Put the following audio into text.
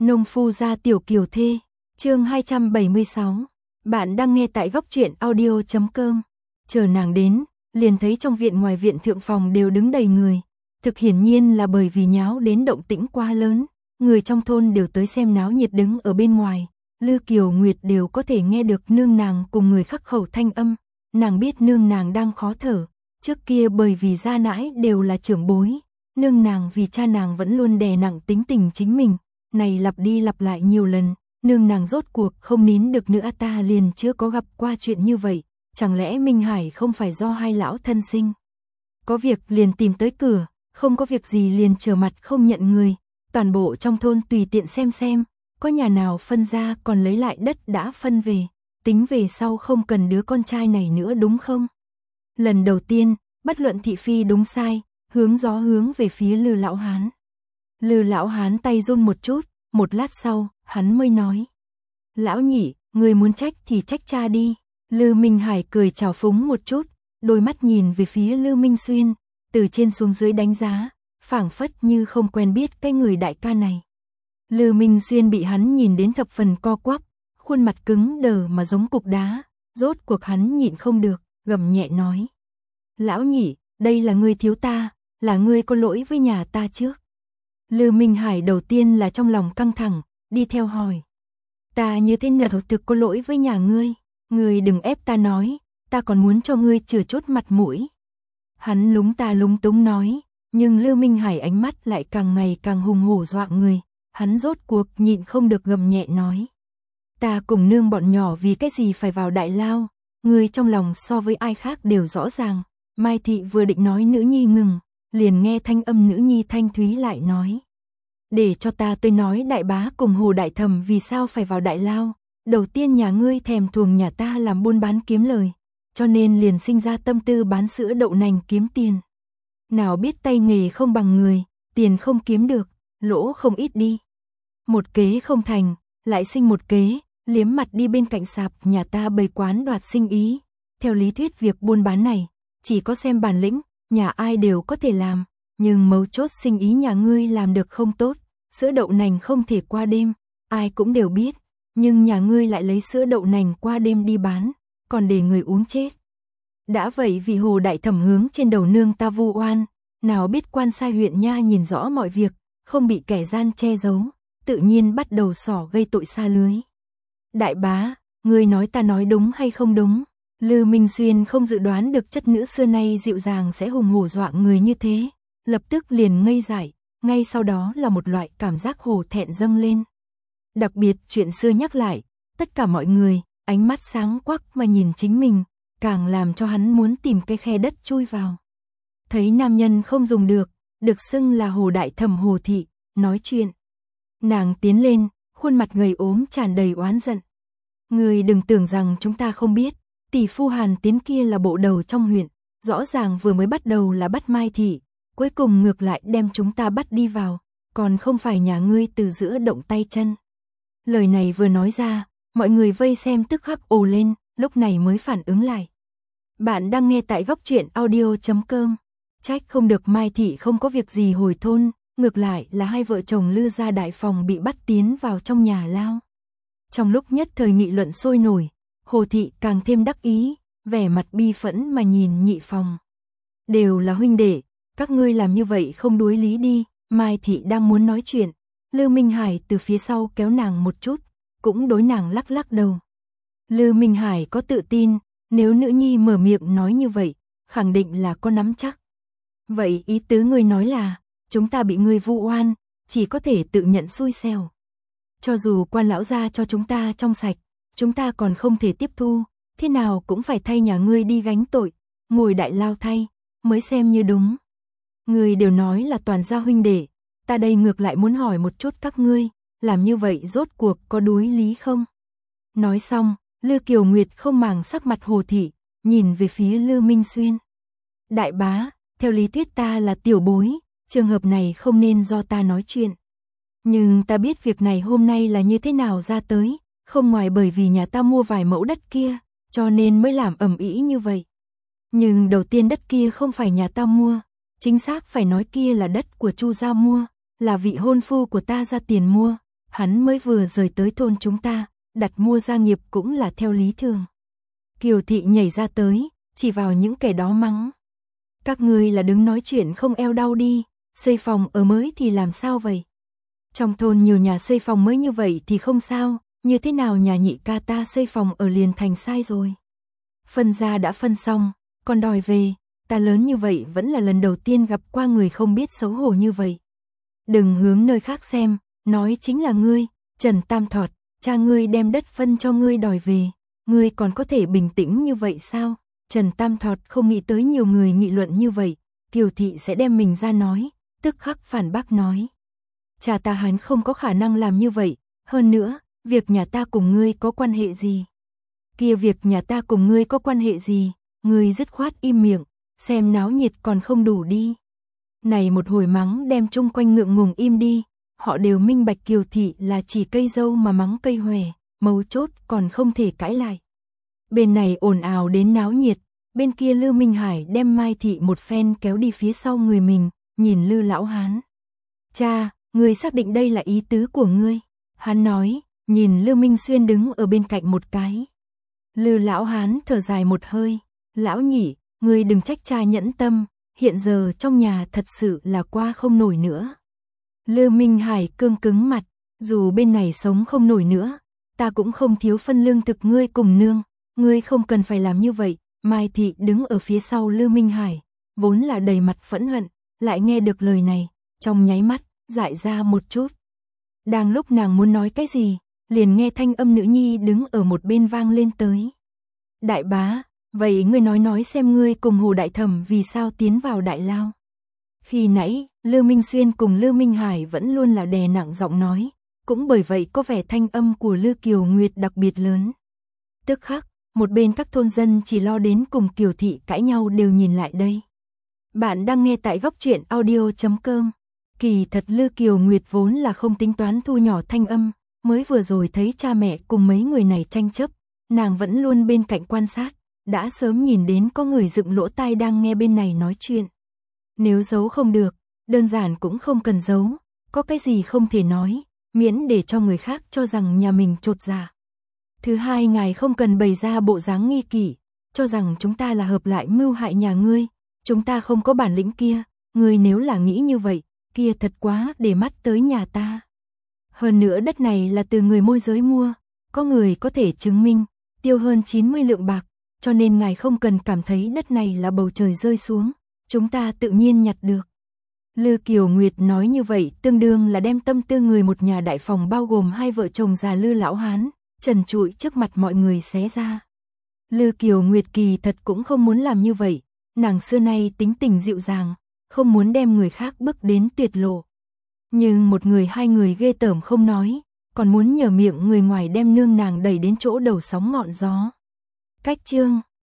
Nông phu gia tiểu kiều thê, chương 276. Bạn đang nghe tại góc truyện audio.com. Chờ nàng đến, liền thấy trong viện ngoài viện thượng phòng đều đứng đầy người. Thực hiển nhiên là bởi vì nháo đến động tĩnh quá lớn, người trong thôn đều tới xem náo nhiệt đứng ở bên ngoài. Lư Kiều Nguyệt đều có thể nghe được nương nàng cùng người khắc khẩu thanh âm. Nàng biết nương nàng đang khó thở. Trước kia bởi vì gia nãi đều là trưởng bối, nương nàng vì cha nàng vẫn luôn đè nặng tính tình chính mình. Này lặp đi lặp lại nhiều lần, nương nàng rốt cuộc không nín được nữa, ta liền chưa có gặp qua chuyện như vậy. Chẳng lẽ Minh Hải không phải do hai lão thân sinh? Có việc liền tìm tới cửa, không có việc gì liền trở mặt không nhận người. Toàn bộ trong thôn tùy tiện xem, có nhà nào phân ra còn lấy lại đất đã phân về. Tính về sau không cần đứa con trai này nữa đúng không? Lần đầu tiên, bất luận thị phi đúng sai, hướng gió hướng về phía Lư lão hán. Lư lão hán tay run một chút, một lát sau, hắn mới nói. Lão nhị, người muốn trách thì trách cha đi. Lư Minh Hải cười trào phúng một chút, đôi mắt nhìn về phía Lư Minh Xuyên, từ trên xuống dưới đánh giá, phảng phất như không quen biết cái người đại ca này. Lư Minh Xuyên bị hắn nhìn đến thập phần co quắp, khuôn mặt cứng đờ mà giống cục đá, rốt cuộc hắn nhịn không được, gầm nhẹ nói. Lão nhị, đây là ngươi thiếu ta, là ngươi có lỗi với nhà ta trước. Lư Minh Hải đầu tiên là trong lòng căng thẳng, đi theo hỏi. Ta như thế nào thực có lỗi với nhà ngươi đừng ép ta nói, ta còn muốn cho ngươi chừa chút mặt mũi. Hắn lúng ta lúng túng nói, nhưng Lư Minh Hải ánh mắt lại càng ngày càng hùng hổ dọa người, hắn rốt cuộc nhịn không được gầm nhẹ nói. Ta cùng nương bọn nhỏ vì cái gì phải vào đại lao, ngươi trong lòng so với ai khác đều rõ ràng. Mai thị vừa định nói nữ nhi ngừng, liền nghe thanh âm nữ nhi thanh thúy lại nói. Để cho tôi nói đại bá cùng Hồ đại thẩm vì sao phải vào đại lao. Đầu tiên nhà ngươi thèm thuồng nhà ta làm buôn bán kiếm lời, cho nên liền sinh ra tâm tư bán sữa đậu nành kiếm tiền. Nào biết tay nghề không bằng người, tiền không kiếm được, lỗ không ít đi. Một kế không thành, lại sinh một kế, liếm mặt đi bên cạnh sạp nhà ta bày quán đoạt sinh ý. Theo lý thuyết việc buôn bán này, chỉ có xem bản lĩnh, nhà ai đều có thể làm, nhưng mấu chốt sinh ý nhà ngươi làm được không tốt, sữa đậu nành không thể qua đêm, ai cũng đều biết, nhưng nhà ngươi lại lấy sữa đậu nành qua đêm đi bán, còn để người uống chết. Đã vậy vì Hồ đại thẩm hướng trên đầu nương ta vu oan, nào biết quan sai huyện nha nhìn rõ mọi việc, không bị kẻ gian che giấu, tự nhiên bắt đầu xỏ gây tội xa lưới. Đại bá, ngươi nói ta nói đúng hay không đúng? Lư Minh Xuyên không dự đoán được chất nữ xưa nay dịu dàng sẽ hùng hổ dọa người như thế, lập tức liền ngây dại, ngay sau đó là một loại cảm giác hổ thẹn dâng lên. Đặc biệt chuyện xưa nhắc lại, tất cả mọi người, ánh mắt sáng quắc mà nhìn chính mình, càng làm cho hắn muốn tìm cái khe đất chui vào. Thấy nam nhân không dùng được xưng là Hồ đại thẩm Hồ thị, nói chuyện. Nàng tiến lên, khuôn mặt gầy ốm tràn đầy oán giận. Người đừng tưởng rằng chúng ta không biết. Tỷ phu Hàn Tiến kia là bộ đầu trong huyện, rõ ràng vừa mới bắt đầu là bắt Mai thị, cuối cùng ngược lại đem chúng ta bắt đi vào, còn không phải nhà ngươi từ giữa động tay chân. Lời này vừa nói ra, mọi người vây xem tức khắc ồ lên, lúc này mới phản ứng lại. Bạn đang nghe tại góc truyện audio.com. Trách không được Mai thị không có việc gì hồi thôn, ngược lại là hai vợ chồng Lư gia đại phòng bị bắt tiến vào trong nhà lao. Trong lúc nhất thời nghị luận sôi nổi, Hồ thị càng thêm đắc ý, vẻ mặt bi phẫn mà nhìn nhị phòng. Đều là huynh đệ, các ngươi làm như vậy không đối lý đi. Mai thị đang muốn nói chuyện, Lư Minh Hải từ phía sau kéo nàng một chút, cũng đối nàng lắc lắc đầu. Lư Minh Hải có tự tin, nếu nữ nhi mở miệng nói như vậy, khẳng định là có nắm chắc. Vậy ý tứ ngươi nói là, chúng ta bị ngươi vu oan, chỉ có thể tự nhận xui xẻo. Cho dù quan lão gia cho chúng ta trong sạch, chúng ta còn không thể tiếp thu, thế nào cũng phải thay nhà ngươi đi gánh tội, ngồi đại lao thay, mới xem như đúng. Ngươi đều nói là toàn gia huynh đệ, ta đây ngược lại muốn hỏi một chút các ngươi, làm như vậy rốt cuộc có đối lý không? Nói xong, Lư Kiều Nguyệt không màng sắc mặt Hồ thị, nhìn về phía Lư Minh Xuyên. Đại bá, theo lý thuyết ta là tiểu bối, trường hợp này không nên do ta nói chuyện. Nhưng ta biết việc này hôm nay là như thế nào ra tới, không ngoài bởi vì nhà ta mua vài mẫu đất kia, cho nên mới làm ầm ĩ như vậy. Nhưng đầu tiên đất kia không phải nhà ta mua, chính xác phải nói kia là đất của Chu gia mua, là vị hôn phu của ta ra tiền mua, hắn mới vừa rời tới thôn chúng ta, đặt mua gia nghiệp cũng là theo lý thường. Kiều Thị nhảy ra tới, chỉ vào những kẻ đó mắng. Các ngươi là đứng nói chuyện không eo đau đi, xây phòng ở mới thì làm sao vậy? Trong thôn nhiều nhà xây phòng mới như vậy thì không sao, như thế nào nhà nhị ca ta xây phòng ở liền thành sai rồi. Phân ra đã phân xong, còn đòi về, ta lớn như vậy vẫn là lần đầu tiên gặp qua người không biết xấu hổ như vậy. Đừng hướng nơi khác xem, nói chính là ngươi, Trần Tam Thọt, cha ngươi đem đất phân cho ngươi đòi về, ngươi còn có thể bình tĩnh như vậy sao? Trần Tam Thọt không nghĩ tới nhiều người nghị luận như vậy, Kiều Thị sẽ đem mình ra nói, tức khắc phản bác nói. Cha ta hắn không có khả năng làm như vậy, hơn nữa, việc nhà ta cùng ngươi có quan hệ gì? Kia việc nhà ta cùng ngươi có quan hệ gì? Ngươi dứt khoát im miệng, xem náo nhiệt còn không đủ đi. Này một hồi mắng đem chung quanh ngượng ngùng im đi, họ đều minh bạch Kiều Thị là chỉ cây dâu mà mắng cây hòe, mấu chốt còn không thể cãi lại. Bên này ồn ào đến náo nhiệt, bên kia Lư Minh Hải đem Mai Thị một phen kéo đi phía sau người mình, nhìn Lư lão hán. Cha, ngươi xác định đây là ý tứ của ngươi? Hắn nói, nhìn Lư Minh Xuyên đứng ở bên cạnh một cái. Lư lão hán thở dài một hơi, lão nhị, ngươi đừng trách cha nhẫn tâm, hiện giờ trong nhà thật sự là qua không nổi nữa. Lư Minh Hải cương cứng mặt, dù bên này sống không nổi nữa, ta cũng không thiếu phân lương thực ngươi cùng nương, ngươi không cần phải làm như vậy. Mai Thị đứng ở phía sau Lư Minh Hải, vốn là đầy mặt phẫn hận, lại nghe được lời này, trong nháy mắt, dại ra một chút. Đang lúc nàng muốn nói cái gì, liền nghe thanh âm nữ nhi đứng ở một bên vang lên tới. Đại bá, vậy ngươi nói xem ngươi cùng Hồ Đại Thẩm vì sao tiến vào đại lao. Khi nãy, Lư Minh Xuyên cùng Lư Minh Hải vẫn luôn là đè nặng giọng nói, cũng bởi vậy có vẻ thanh âm của Lư Kiều Nguyệt đặc biệt lớn. Tức khắc, một bên các thôn dân chỉ lo đến cùng Kiều Thị cãi nhau đều nhìn lại đây. Bạn đang nghe tại góc truyện audio.com. Kỳ thật Lư Kiều Nguyệt vốn là không tính toán thu nhỏ thanh âm, mới vừa rồi thấy cha mẹ cùng mấy người này tranh chấp, nàng vẫn luôn bên cạnh quan sát, đã sớm nhìn đến có người dựng lỗ tai đang nghe bên này nói chuyện. Nếu giấu không được, đơn giản cũng không cần giấu, có cái gì không thể nói, miễn để cho người khác cho rằng nhà mình chột dạ. Thứ hai, ngài không cần bày ra bộ dáng nghi kỷ, cho rằng chúng ta là hợp lại mưu hại nhà ngươi, chúng ta không có bản lĩnh kia, ngươi nếu là nghĩ như vậy, kia thật quá để mắt tới nhà ta. Hơn nữa đất này là từ người môi giới mua, có người có thể chứng minh, tiêu hơn 90 lượng bạc, cho nên ngài không cần cảm thấy đất này là bầu trời rơi xuống, chúng ta tự nhiên nhặt được. Lư Kiều Nguyệt nói như vậy tương đương là đem tâm tư người một nhà đại phòng bao gồm hai vợ chồng già Lư lão hán, trần trụi trước mặt mọi người xé ra. Lư Kiều Nguyệt kỳ thật cũng không muốn làm như vậy, nàng xưa nay tính tình dịu dàng, không muốn đem người khác bước đến tuyệt lộ. Nhưng một người hai người ghê tởm không nói, còn muốn nhờ miệng người ngoài đem nương nàng đẩy đến chỗ đầu sóng ngọn gió. Cách chương